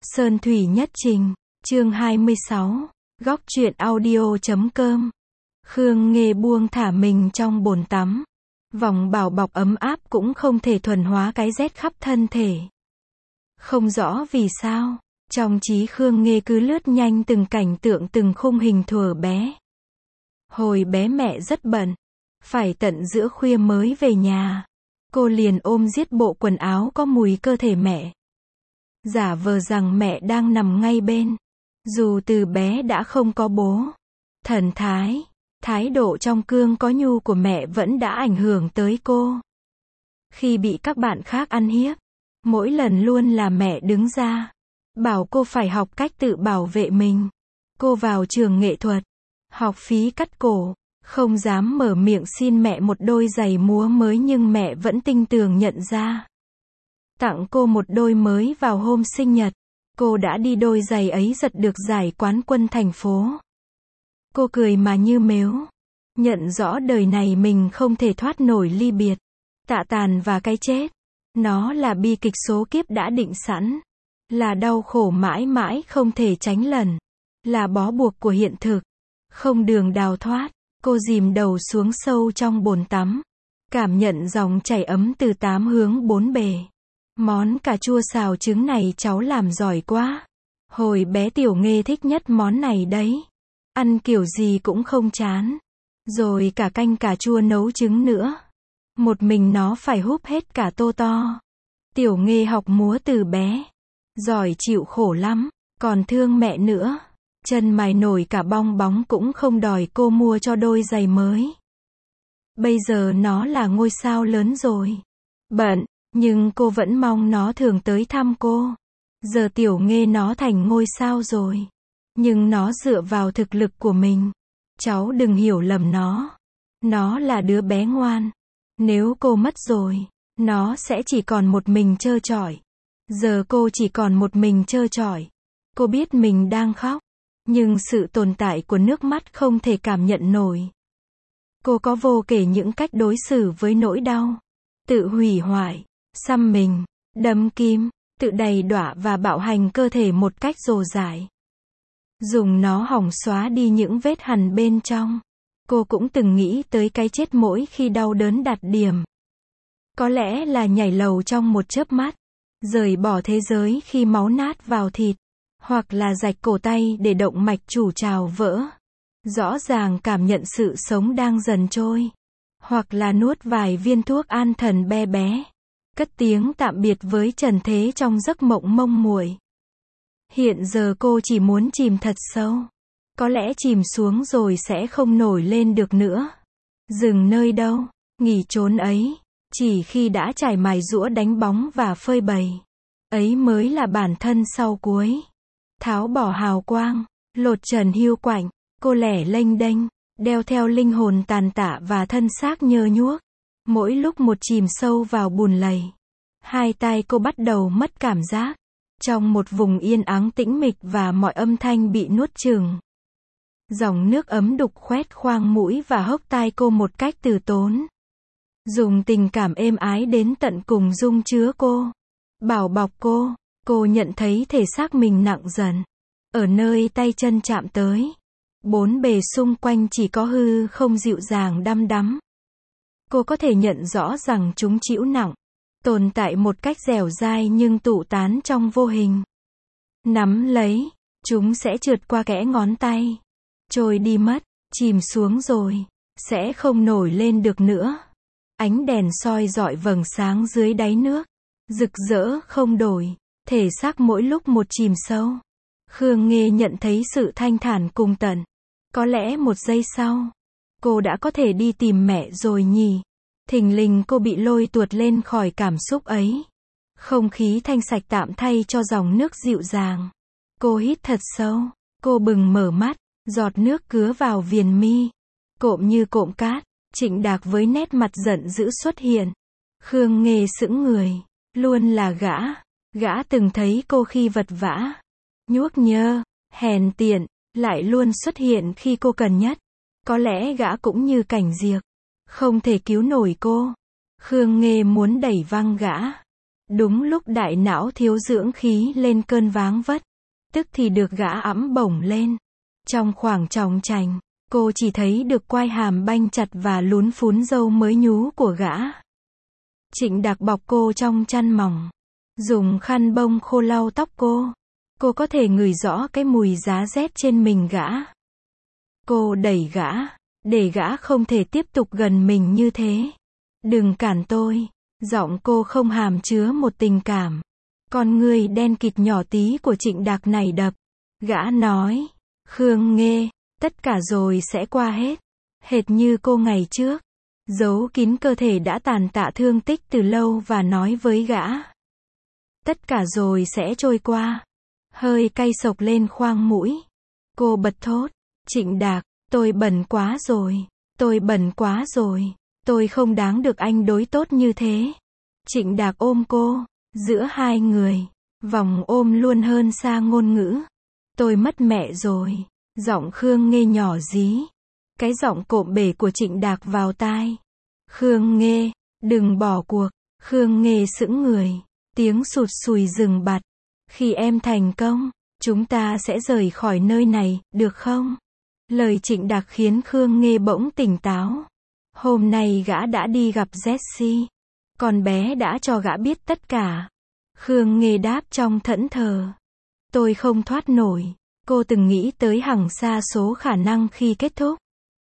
Sơn Thủy Nhất Trình, chương 26, góc truyện audio.com. Khương Nghê buông thả mình trong bồn tắm. Vòng bảo bọc ấm áp cũng không thể thuần hóa cái rét khắp thân thể. Không rõ vì sao, trong trí Khương Nghê cứ lướt nhanh từng cảnh tượng từng khung hình thuở bé. Hồi bé mẹ rất bận, phải tận giữa khuya mới về nhà. Cô liền ôm giết bộ quần áo có mùi cơ thể mẹ. Giả vờ rằng mẹ đang nằm ngay bên. Dù từ bé đã không có bố. Thần thái độ trong cương có nhu của mẹ vẫn đã ảnh hưởng tới cô. Khi bị các bạn khác ăn hiếp, mỗi lần luôn là mẹ đứng ra, bảo cô phải học cách tự bảo vệ mình. Cô vào trường nghệ thuật, học phí cắt cổ, không dám mở miệng xin mẹ một đôi giày múa mới nhưng mẹ vẫn tinh tường nhận ra. Tặng cô một đôi mới vào hôm sinh nhật. Cô đã đi đôi giày ấy giật được giải quán quân thành phố. Cô cười mà như mếu. Nhận rõ đời này mình không thể thoát nổi ly biệt, tạ tàn và cái chết. Nó là bi kịch số kiếp đã định sẵn. Là đau khổ mãi mãi không thể tránh lần. Là bó buộc của hiện thực. Không đường đào thoát. Cô dìm đầu xuống sâu trong bồn tắm. Cảm nhận dòng chảy ấm từ tám hướng bốn bề. Món cà chua xào trứng này cháu làm giỏi quá. Hồi bé Tiểu Nghê thích nhất món này đấy. Ăn kiểu gì cũng không chán. Rồi cả canh cà chua nấu trứng nữa. Một mình nó phải húp hết cả tô to. Tiểu Nghê học múa từ bé. Giỏi chịu khổ lắm. Còn thương mẹ nữa. Chân mày nổi cả bong bóng cũng không đòi cô mua cho đôi giày mới. Bây giờ nó là ngôi sao lớn rồi. Bận. Nhưng cô vẫn mong nó thường tới thăm cô. Giờ Tiểu Nghê nó thành ngôi sao rồi. Nhưng nó dựa vào thực lực của mình. Cháu đừng hiểu lầm nó. Nó là đứa bé ngoan. Nếu cô mất rồi, nó sẽ chỉ còn một mình trơ trọi. Giờ cô chỉ còn một mình trơ trọi. Cô biết mình đang khóc. Nhưng sự tồn tại của nước mắt không thể cảm nhận nổi. Cô có vô kể những cách đối xử với nỗi đau. Tự hủy hoại. Xăm mình, đâm kim, tự đầy đọa và bạo hành cơ thể một cách rồ rải. Dùng nó hỏng xóa đi những vết hằn bên trong. Cô cũng từng nghĩ tới cái chết mỗi khi đau đớn đạt điểm. Có lẽ là nhảy lầu trong một chớp mắt. Rời bỏ thế giới khi máu nát vào thịt. Hoặc là rạch cổ tay để động mạch chủ trào vỡ. Rõ ràng cảm nhận sự sống đang dần trôi. Hoặc là nuốt vài viên thuốc an thần be bé. Cất tiếng tạm biệt với trần thế trong giấc mộng mông muội. Hiện giờ cô chỉ muốn chìm thật sâu. Có lẽ chìm xuống rồi sẽ không nổi lên được nữa. Dừng nơi đâu, nghỉ chốn ấy. Chỉ khi đã trải mài giũa đánh bóng và phơi bày. Ấy mới là bản thân sau cuối. Tháo bỏ hào quang, lột trần hiu quạnh. Cô lẻ lênh đênh, đeo theo linh hồn tàn tạ và thân xác nhơ nhuốc. Mỗi lúc một chìm sâu vào bùn lầy. Hai tai cô bắt đầu mất cảm giác. Trong một vùng yên ắng tĩnh mịch và mọi âm thanh bị nuốt chửng. Dòng nước ấm đục khoét khoang mũi và hốc tai cô một cách từ tốn. Dùng tình cảm êm ái đến tận cùng dung chứa cô. Bảo bọc cô. Cô nhận thấy thể xác mình nặng dần. Ở nơi tay chân chạm tới. Bốn bề xung quanh chỉ có hư không dịu dàng đăm đắm. Cô có thể nhận rõ rằng chúng trĩu nặng, tồn tại một cách dẻo dai nhưng tụ tán trong vô hình. Nắm lấy, chúng sẽ trượt qua kẽ ngón tay, trôi đi mất, chìm xuống rồi, sẽ không nổi lên được nữa. Ánh đèn soi rọi vầng sáng dưới đáy nước, rực rỡ không đổi, thể xác mỗi lúc một chìm sâu. Khương Nghê nhận thấy sự thanh thản cùng tận. Có lẽ một giây sau, cô đã có thể đi tìm mẹ rồi nhỉ. Thình lình cô bị lôi tuột lên khỏi cảm xúc ấy. Không khí thanh sạch tạm thay cho dòng nước dịu dàng. Cô hít thật sâu. Cô bừng mở mắt. Giọt nước cứa vào viền mi. Cộm như cộm cát. Trịnh Đạc với nét mặt giận dữ xuất hiện. Khương Nghê sững người. Luôn là gã. Gã từng thấy cô khi vật vã. Nhuốc nhơ. Hèn tiện. Lại luôn xuất hiện khi cô cần nhất. Có lẽ gã cũng như Cảnh Diệp. Không thể cứu nổi cô. Khương Nghê muốn đẩy văng gã. Đúng lúc đại não thiếu dưỡng khí lên cơn váng vất, tức thì được gã ẵm bổng lên. Trong khoảng chòng chành, cô chỉ thấy được quai hàm banh chặt và lún phún râu mới nhú của gã. Trịnh Đạc bọc cô trong chăn mỏng, dùng khăn bông khô lau tóc cô. Cô có thể ngửi rõ cái mùi giá rét trên mình gã. Cô đẩy gã, để gã không thể tiếp tục gần mình như thế. Đừng cản tôi. Giọng cô không hàm chứa một tình cảm. Con ngươi đen kịt nhỏ tí của Trịnh Đạc này đập. Gã nói, Khương Nghê, tất cả rồi sẽ qua hết. Hệt như cô ngày trước. Giấu kín cơ thể đã tàn tạ thương tích từ lâu và nói với gã. Tất cả rồi sẽ trôi qua. Hơi cay sộc lên khoang mũi. Cô bật thốt. Trịnh Đạc, tôi bẩn quá rồi. Tôi bẩn quá rồi. Tôi không đáng được anh đối tốt như thế. Trịnh Đạc ôm cô. Giữa hai người, vòng ôm luôn hơn xa ngôn ngữ. Tôi mất mẹ rồi. Giọng Khương Nghê nhỏ dí. Cái giọng cộm bể của Trịnh Đạc vào tai. Khương Nghê, đừng bỏ cuộc. Khương Nghê sững người. Tiếng sụt sùi dừng bặt. Khi em thành công, chúng ta sẽ rời khỏi nơi này, được không? Lời Trịnh Đạc khiến Khương Nghê bỗng tỉnh táo. Hôm nay gã đã đi gặp Jessie. Con bé đã cho gã biết tất cả. Khương Nghê đáp trong thẫn thờ. Tôi không thoát nổi. Cô từng nghĩ tới hằng sa số khả năng khi kết thúc.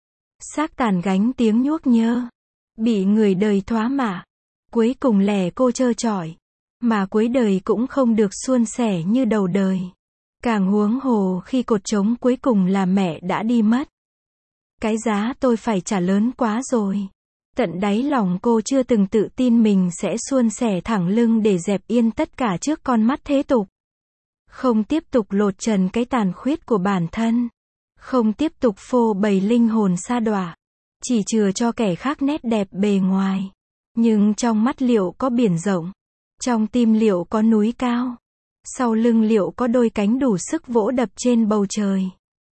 Xác tàn gánh tiếng nhuốc nhơ. Bị người đời thoá mạ. Cuối cùng lẻ cô trơ trọi. Mà cuối đời cũng không được suôn sẻ như đầu đời. Càng huống hồ khi cột trống cuối cùng là mẹ đã đi mất. Cái giá tôi phải trả lớn quá rồi. Tận đáy lòng cô chưa từng tự tin mình sẽ suôn sẻ thẳng lưng để dẹp yên tất cả trước con mắt thế tục. Không tiếp tục lột trần cái tàn khuyết của bản thân. Không tiếp tục phô bày linh hồn sa đọa. Chỉ chừa cho kẻ khác nét đẹp bề ngoài. Nhưng trong mắt liệu có biển rộng. Trong tim liệu có núi cao. Sau lưng liệu có đôi cánh đủ sức vỗ đập trên bầu trời.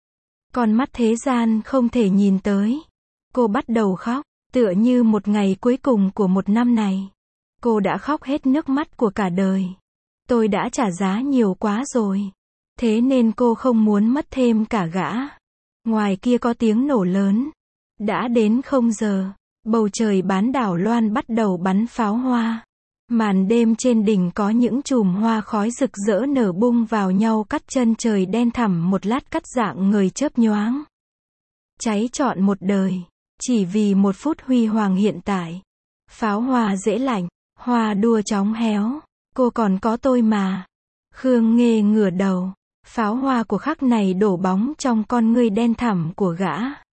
Con mắt thế gian không thể nhìn tới. Cô bắt đầu khóc, tựa như một ngày cuối cùng của một năm này. Cô đã khóc hết nước mắt của cả đời. Tôi đã trả giá nhiều quá rồi. Thế nên cô không muốn mất thêm cả gã. Ngoài kia có tiếng nổ lớn. Đã đến 0 giờ. Bầu trời bán đảo Loan bắt đầu bắn pháo hoa. Màn đêm trên đỉnh có những chùm hoa khói rực rỡ nở bung vào nhau cắt chân trời đen thẳm một lát cắt dạng người chớp nhoáng. Cháy trọn một đời. Chỉ vì một phút huy hoàng hiện tại. Pháo hoa dễ lạnh. Hoa đua chóng héo. Cô còn có tôi mà. Khương Nghê ngửa đầu. Pháo hoa của khắc này đổ bóng trong con ngươi đen thẳm của gã.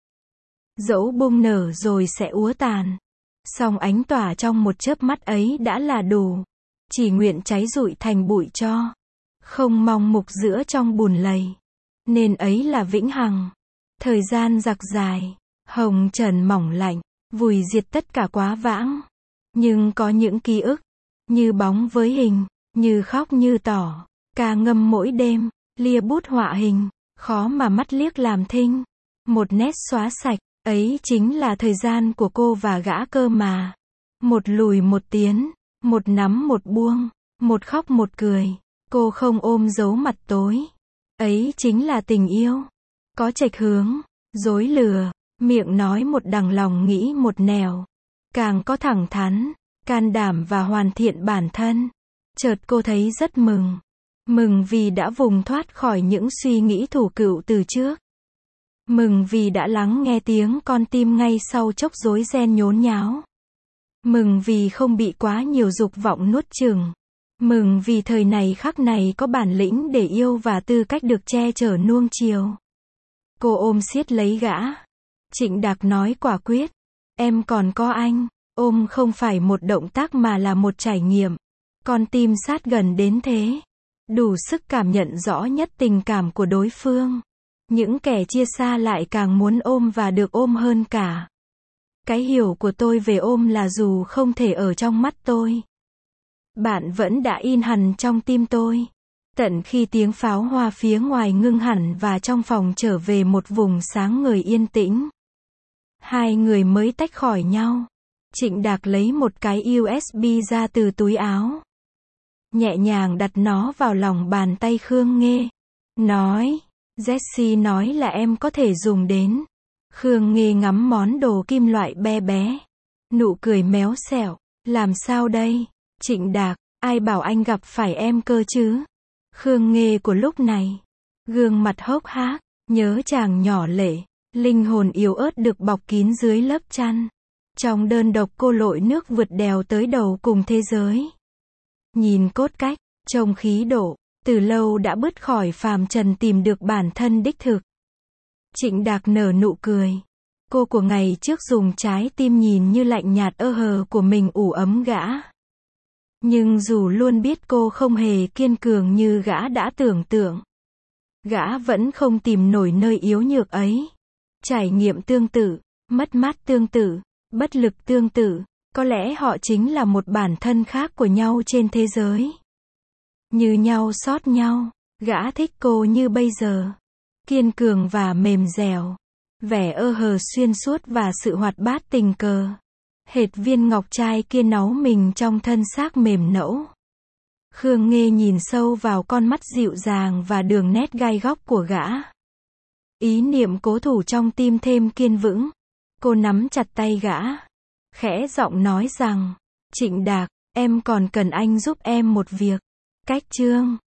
Dẫu bung nở rồi sẽ úa tàn. Song ánh tỏa trong một chớp mắt ấy đã là đủ. Chỉ nguyện cháy rụi thành bụi tro. Không mong mục giữa trong bùn lầy. Nên ấy là vĩnh hằng. Thời gian giặc dài. Hồng trần mỏng lạnh. Vùi diệt tất cả quá vãng. Nhưng có những ký ức. Như bóng với hình. Như khóc như tỏ. Ca ngâm mỗi đêm. Lia bút họa hình. Khó mà mắt liếc làm thinh. Một nét xóa sạch. Ấy chính là thời gian của cô và gã cơ mà. Một lùi một tiến. Một nắm một buông. Một khóc một cười. Cô không ôm giấu mặt tối. Ấy chính là tình yêu. Có chệch hướng. Dối lừa. Miệng nói một đằng lòng nghĩ một nẻo. Càng có thẳng thắn. Can đảm và hoàn thiện bản thân. Chợt cô thấy rất mừng. Mừng vì đã vùng thoát khỏi những suy nghĩ thủ cựu từ trước. Mừng vì đã lắng nghe tiếng con tim ngay sau chốc rối ren nhốn nháo. Mừng vì không bị quá nhiều dục vọng nuốt chửng. Mừng vì thời này khắc này có bản lĩnh để yêu và tư cách được che chở nuông chiều. Cô ôm siết lấy gã. Trịnh Đạc nói quả quyết. Em còn có anh. Ôm không phải một động tác mà là một trải nghiệm. Con tim sát gần đến thế. Đủ sức cảm nhận rõ nhất tình cảm của đối phương. Những kẻ chia xa lại càng muốn ôm và được ôm hơn cả. Cái hiểu của tôi về ôm là dù không thể ở trong mắt tôi, bạn vẫn đã in hằn trong tim tôi. Tận khi tiếng pháo hoa phía ngoài ngưng hẳn và trong phòng trở về một vùng sáng ngời yên tĩnh. Hai người mới tách khỏi nhau. Trịnh Đạc lấy một cái USB ra từ túi áo. nhẹ nhàng đặt nó vào lòng bàn tay Khương Nghê. Nói, Jessie nói là em có thể dùng đến. Khương Nghê ngắm món đồ kim loại bé bé. Nụ cười méo xẹo. Làm sao đây? Trịnh Đạc, ai bảo anh gặp phải em cơ chứ? Khương Nghê của lúc này. Gương mặt hốc hác, nhớ chàng nhỏ lệ. Linh hồn yếu ớt được bọc kín dưới lớp chăn. Trong đơn độc cô lội nước vượt đèo tới đầu cùng thế giới. Nhìn cốt cách, trông khí độ, từ lâu đã bứt khỏi phàm trần tìm được bản thân đích thực. Trịnh Đạc nở nụ cười. Cô của ngày trước dùng trái tim nhìn như lạnh nhạt hờ của mình ủ ấm gã. Nhưng dù luôn biết cô không hề kiên cường như gã đã tưởng tượng, gã vẫn không tìm nổi nơi yếu nhược ấy. Trải nghiệm tương tự, mất mát tương tự, bất lực tương tự, có lẽ họ chính là một bản thân khác của nhau trên thế giới. Như nhau xót nhau, gã thích cô như bây giờ. Kiên cường và mềm dẻo. Vẻ hờ xuyên suốt và sự hoạt bát tình cờ. Hệt viên ngọc trai kia náu mình trong thân xác mềm nẫu. Khương Nghê nhìn sâu vào con mắt dịu dàng và đường nét gai góc của gã. Ý niệm cố thủ trong tim thêm kiên vững. Cô nắm chặt tay gã. Khẽ giọng nói rằng, Trịnh Đạc, em còn cần anh giúp em một việc. Cách chương